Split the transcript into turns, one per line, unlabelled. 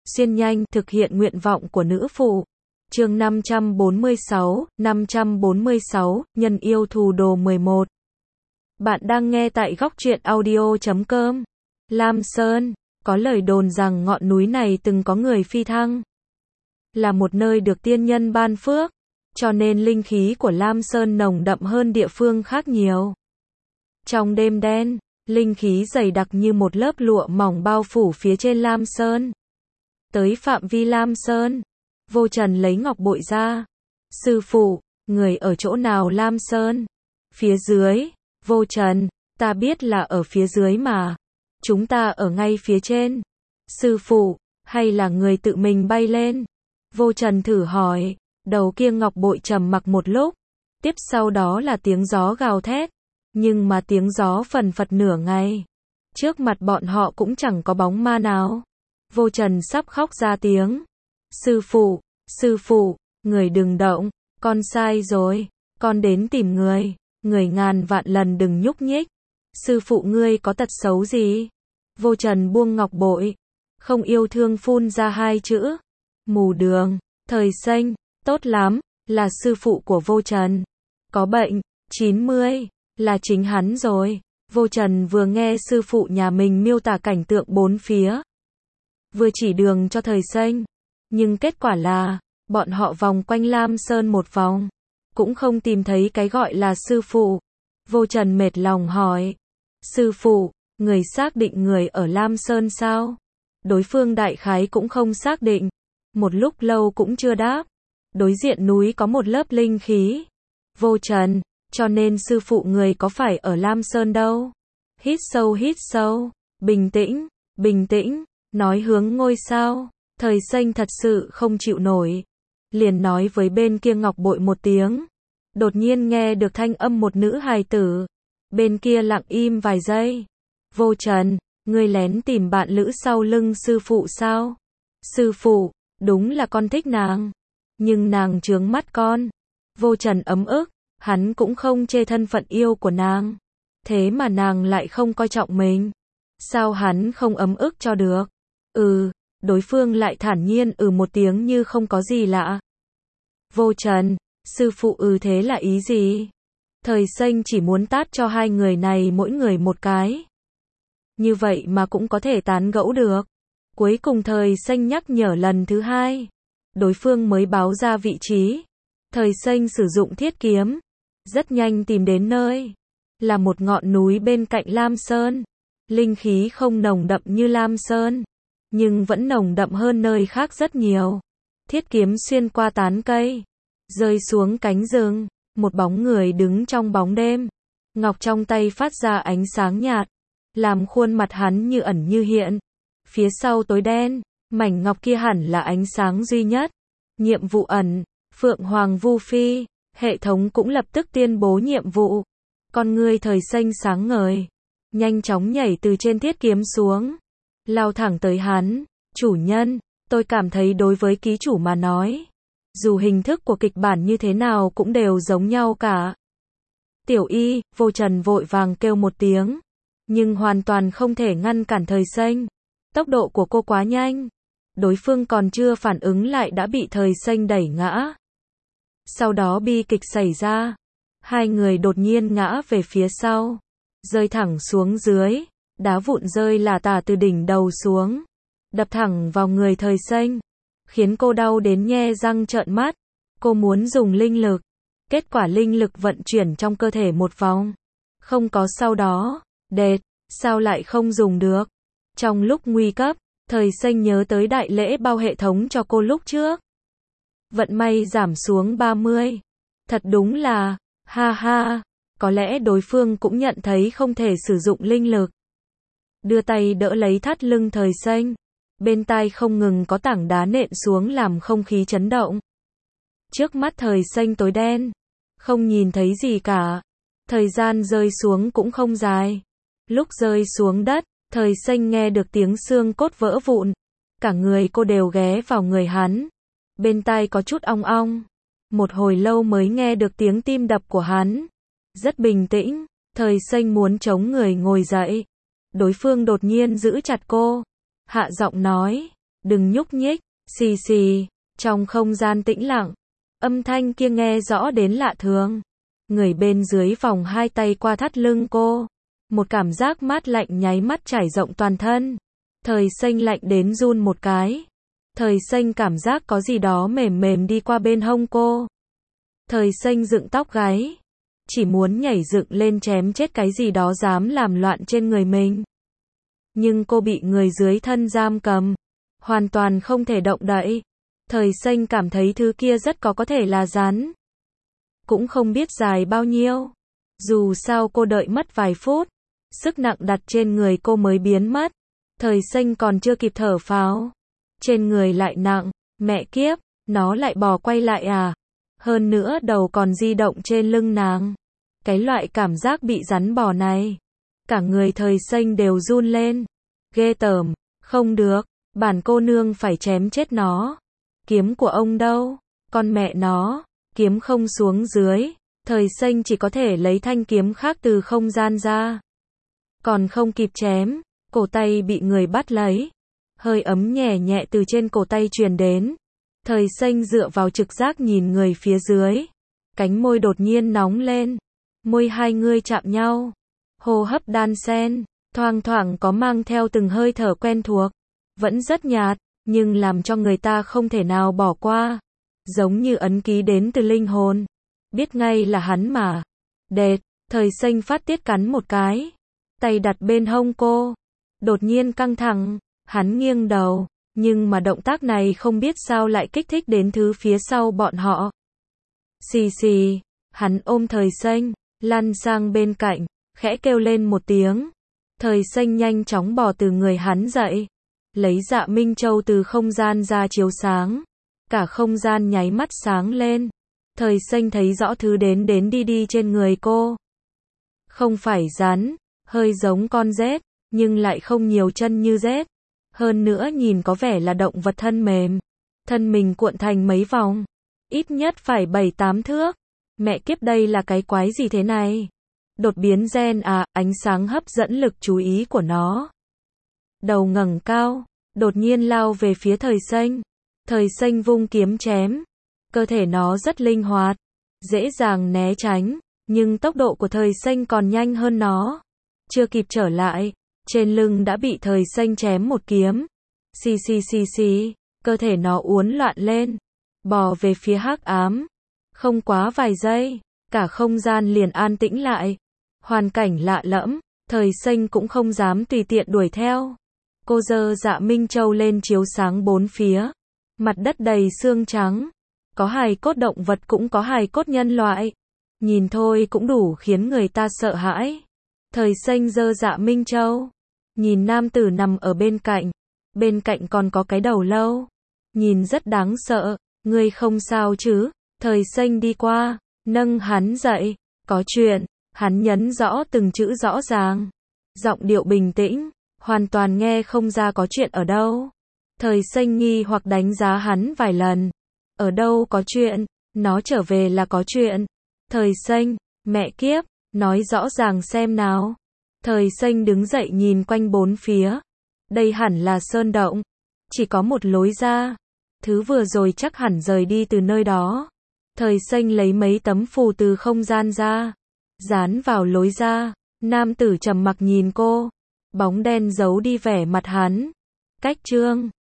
xuyên nhanh, thực hiện nguyện vọng của nữ phụ. Chương 546, nhân yêu thù đồ 11. Bạn đang nghe tại góc truyện audio.com. Lam Sơn, có lời đồn rằng ngọn núi này từng có người phi thăng. Là một nơi được tiên nhân ban phước, cho nên linh khí của Lam Sơn nồng đậm hơn địa phương khác nhiều. Trong đêm đen, linh khí dày đặc như một lớp lụa mỏng bao phủ phía trên Lam Sơn. Tới phạm vi Lam Sơn, Vô Trần lấy ngọc bội ra. Sư phụ, người ở chỗ nào Lam Sơn? Phía dưới. Vô Trần, ta biết là ở phía dưới mà. Chúng ta ở ngay phía trên. Sư phụ, hay là người tự mình bay lên? Vô Trần thử hỏi. Đầu kia ngọc bội trầm mặc một lúc. Tiếp sau đó là tiếng gió gào thét. Nhưng mà tiếng gió phần phật nửa ngày. Trước mặt bọn họ cũng chẳng có bóng ma nào. Vô Trần sắp khóc ra tiếng. Sư phụ, người đừng động, con sai rồi, con đến tìm người, người ngàn vạn lần đừng nhúc nhích. Sư phụ ngươi có tật xấu gì? Vô Trần buông ngọc bội, không yêu thương phun ra hai chữ. Mù đường, thời xanh, tốt lắm, là sư phụ của Vô Trần. Có bệnh, 90, là chính hắn rồi. Vô Trần vừa nghe sư phụ nhà mình miêu tả cảnh tượng bốn phía. Vừa chỉ đường cho thời xanh. Nhưng kết quả là, bọn họ vòng quanh Lam Sơn một vòng. Cũng không tìm thấy cái gọi là sư phụ. Vô Trần mệt lòng hỏi. Sư phụ, người xác định người ở Lam Sơn sao? Đối phương đại khái cũng không xác định. Một lúc lâu cũng chưa đáp. Đối diện núi có một lớp linh khí. Vô Trần, cho nên sư phụ người có phải ở Lam Sơn đâu? Hít sâu, bình tĩnh, nói hướng ngôi sao. Thời xanh thật sự không chịu nổi. Liền nói với bên kia ngọc bội một tiếng. Đột nhiên nghe được thanh âm một nữ hài tử. Bên kia lặng im vài giây. Vô Trần, ngươi lén tìm bạn lữ sau lưng sư phụ sao? Sư phụ, đúng là con thích nàng. Nhưng nàng chướng mắt con. Vô Trần ấm ức, hắn cũng không chê thân phận yêu của nàng. Thế mà nàng lại không coi trọng mình. Sao hắn không ấm ức cho được? Đối phương lại thản nhiên một tiếng như không có gì lạ. Vô Trần, sư phụ thế là ý gì? Thời xanh chỉ muốn tát cho hai người này mỗi người một cái. Như vậy mà cũng có thể tán gẫu được. Cuối cùng thời xanh nhắc nhở lần thứ hai. Đối phương mới báo ra vị trí. Thời xanh sử dụng thiết kiếm. Rất nhanh tìm đến nơi. Là một ngọn núi bên cạnh Lam Sơn. Linh khí không nồng đậm như Lam Sơn. Nhưng vẫn nồng đậm hơn nơi khác rất nhiều. Thiết kiếm xuyên qua tán cây. Rơi xuống cánh rừng. Một bóng người đứng trong bóng đêm. Ngọc trong tay phát ra ánh sáng nhạt. Làm khuôn mặt hắn như ẩn như hiện. Phía sau tối đen. Mảnh ngọc kia hẳn là ánh sáng duy nhất. Nhiệm vụ ẩn. Phượng Hoàng Vu Phi. Hệ thống cũng lập tức tuyên bố nhiệm vụ. Con ngươi thời xanh sáng ngời. Nhanh chóng nhảy từ trên thiết kiếm xuống. Lao thẳng tới hắn. Chủ nhân, tôi cảm thấy đối với ký chủ mà nói. Dù hình thức của kịch bản như thế nào cũng đều giống nhau cả. Tiểu Y, Vô Trần vội vàng kêu một tiếng. Nhưng hoàn toàn không thể ngăn cản thời xanh. Tốc độ của cô quá nhanh. Đối phương còn chưa phản ứng lại đã bị thời xanh đẩy ngã. Sau đó bi kịch xảy ra. Hai người đột nhiên ngã về phía sau. Rơi thẳng xuống dưới. Đá vụn rơi là tả từ đỉnh đầu xuống. Đập thẳng vào người thời xanh. Khiến cô đau đến nhe răng trợn mắt. Cô muốn dùng linh lực. Kết quả linh lực vận chuyển trong cơ thể một vòng. Không có sau đó. Đệt, sao lại không dùng được? Trong lúc nguy cấp, thời xanh nhớ tới đại lễ bao hệ thống cho cô lúc trước. Vận may giảm xuống 30. Thật đúng là, ha ha, có lẽ đối phương cũng nhận thấy không thể sử dụng linh lực. Đưa tay đỡ lấy thắt lưng thời xanh. Bên tai không ngừng có tảng đá nện xuống làm không khí chấn động. Trước mắt thời xanh tối đen. Không nhìn thấy gì cả. Thời gian rơi xuống cũng không dài. Lúc rơi xuống đất, thời xanh nghe được tiếng xương cốt vỡ vụn. Cả người cô đều ghé vào người hắn. Bên tai có chút ong ong. Một hồi lâu mới nghe được tiếng tim đập của hắn. Rất bình tĩnh, thời xanh muốn chống người ngồi dậy. Đối phương đột nhiên giữ chặt cô. Hạ giọng nói, Đừng nhúc nhích, xì xì, trong không gian tĩnh lặng. Âm thanh kia nghe rõ đến lạ thường. Người bên dưới vòng hai tay qua thắt lưng cô. Một cảm giác mát lạnh nháy mắt trải rộng toàn thân. Thời xanh lạnh đến run một cái. Thời xanh cảm giác có gì đó mềm mềm đi qua bên hông cô. Thời xanh dựng tóc gáy. Chỉ muốn nhảy dựng lên chém chết cái gì đó dám làm loạn trên người mình. Nhưng cô bị người dưới thân giam cầm. Hoàn toàn không thể động đậy. Thời xanh cảm thấy thứ kia rất có thể là rắn. Cũng không biết dài bao nhiêu. Dù sao cô đợi mất vài phút. Sức nặng đặt trên người cô mới biến mất. Thời xanh còn chưa kịp thở phào. Trên người lại nặng. Mẹ kiếp, nó lại bò quay lại à? Hơn nữa đầu còn di động trên lưng nàng. Cái loại cảm giác bị rắn bò này. Cả người thời xanh đều run lên. Ghê tởm, không được. Bản cô nương phải chém chết nó. Kiếm của ông đâu? Con mẹ nó. Kiếm không xuống dưới. Thời xanh chỉ có thể lấy thanh kiếm khác từ không gian ra. Còn không kịp chém. Cổ tay bị người bắt lấy. Hơi ấm nhẹ nhẹ từ trên cổ tay truyền đến. Thời xanh dựa vào trực giác nhìn người phía dưới. Cánh môi đột nhiên nóng lên. Môi hai người chạm nhau. Hô hấp đan xen. Thoang thoảng có mang theo từng hơi thở quen thuộc. Vẫn rất nhạt, nhưng làm cho người ta không thể nào bỏ qua. Giống như ấn ký đến từ linh hồn. Biết ngay là hắn mà. Đệt, thời xanh phát tiết cắn một cái. Tay đặt bên hông cô. Đột nhiên căng thẳng. Hắn nghiêng đầu. Nhưng mà động tác này không biết sao lại kích thích đến thứ phía sau bọn họ. Xì xì. Hắn ôm thời xanh. Lăn sang bên cạnh. Khẽ kêu lên một tiếng. Thời xanh nhanh chóng bò từ người hắn dậy. Lấy Dạ Minh Châu từ không gian ra chiếu sáng. Cả không gian nháy mắt sáng lên. Thời xanh thấy rõ thứ đến đi trên người cô. Không phải rắn, hơi giống con rết, nhưng lại không nhiều chân như rết. Hơn nữa nhìn có vẻ là động vật thân mềm. Thân mình cuộn thành mấy vòng. Ít nhất phải 7-8 thước. Mẹ kiếp đây là cái quái gì thế này? Đột biến gen à, ánh sáng hấp dẫn lực chú ý của nó. Đầu ngẩng cao, đột nhiên lao về phía thời xanh. Thời xanh vung kiếm chém. Cơ thể nó rất linh hoạt, dễ dàng né tránh, nhưng tốc độ của thời xanh còn nhanh hơn nó. Chưa kịp trở lại, trên lưng đã bị thời xanh chém một kiếm. Xì xì xì xì, cơ thể nó uốn loạn lên, bò về phía hắc ám. Không quá vài giây, cả không gian liền an tĩnh lại. Hoàn cảnh lạ lẫm, thời xanh cũng không dám tùy tiện đuổi theo. Cô giơ Dạ Minh Châu lên chiếu sáng bốn phía. Mặt đất đầy xương trắng. Có hài cốt động vật cũng có hài cốt nhân loại. Nhìn thôi cũng đủ khiến người ta sợ hãi. Thời xanh giơ Dạ Minh Châu. Nhìn nam tử nằm ở bên cạnh. Bên cạnh còn có cái đầu lâu. Nhìn rất đáng sợ. Ngươi không sao chứ? Thời xanh đi qua, nâng hắn dậy. Có chuyện. Hắn nhấn rõ từng chữ rõ ràng. Giọng điệu bình tĩnh. Hoàn toàn nghe không ra có chuyện ở đâu. Thời xanh nghi hoặc đánh giá hắn vài lần. Ở đâu có chuyện, nó trở về là có chuyện. Thời xanh, mẹ kiếp, nói rõ ràng xem nào. Thời xanh đứng dậy nhìn quanh bốn phía. Đây hẳn là sơn động. Chỉ có một lối ra. Thứ vừa rồi chắc hẳn rời đi từ nơi đó. Thời xanh lấy mấy tấm phù từ không gian ra. Dán vào lối ra. Nam tử trầm mặc nhìn cô. Bóng đen giấu đi vẻ mặt hắn. Cách chương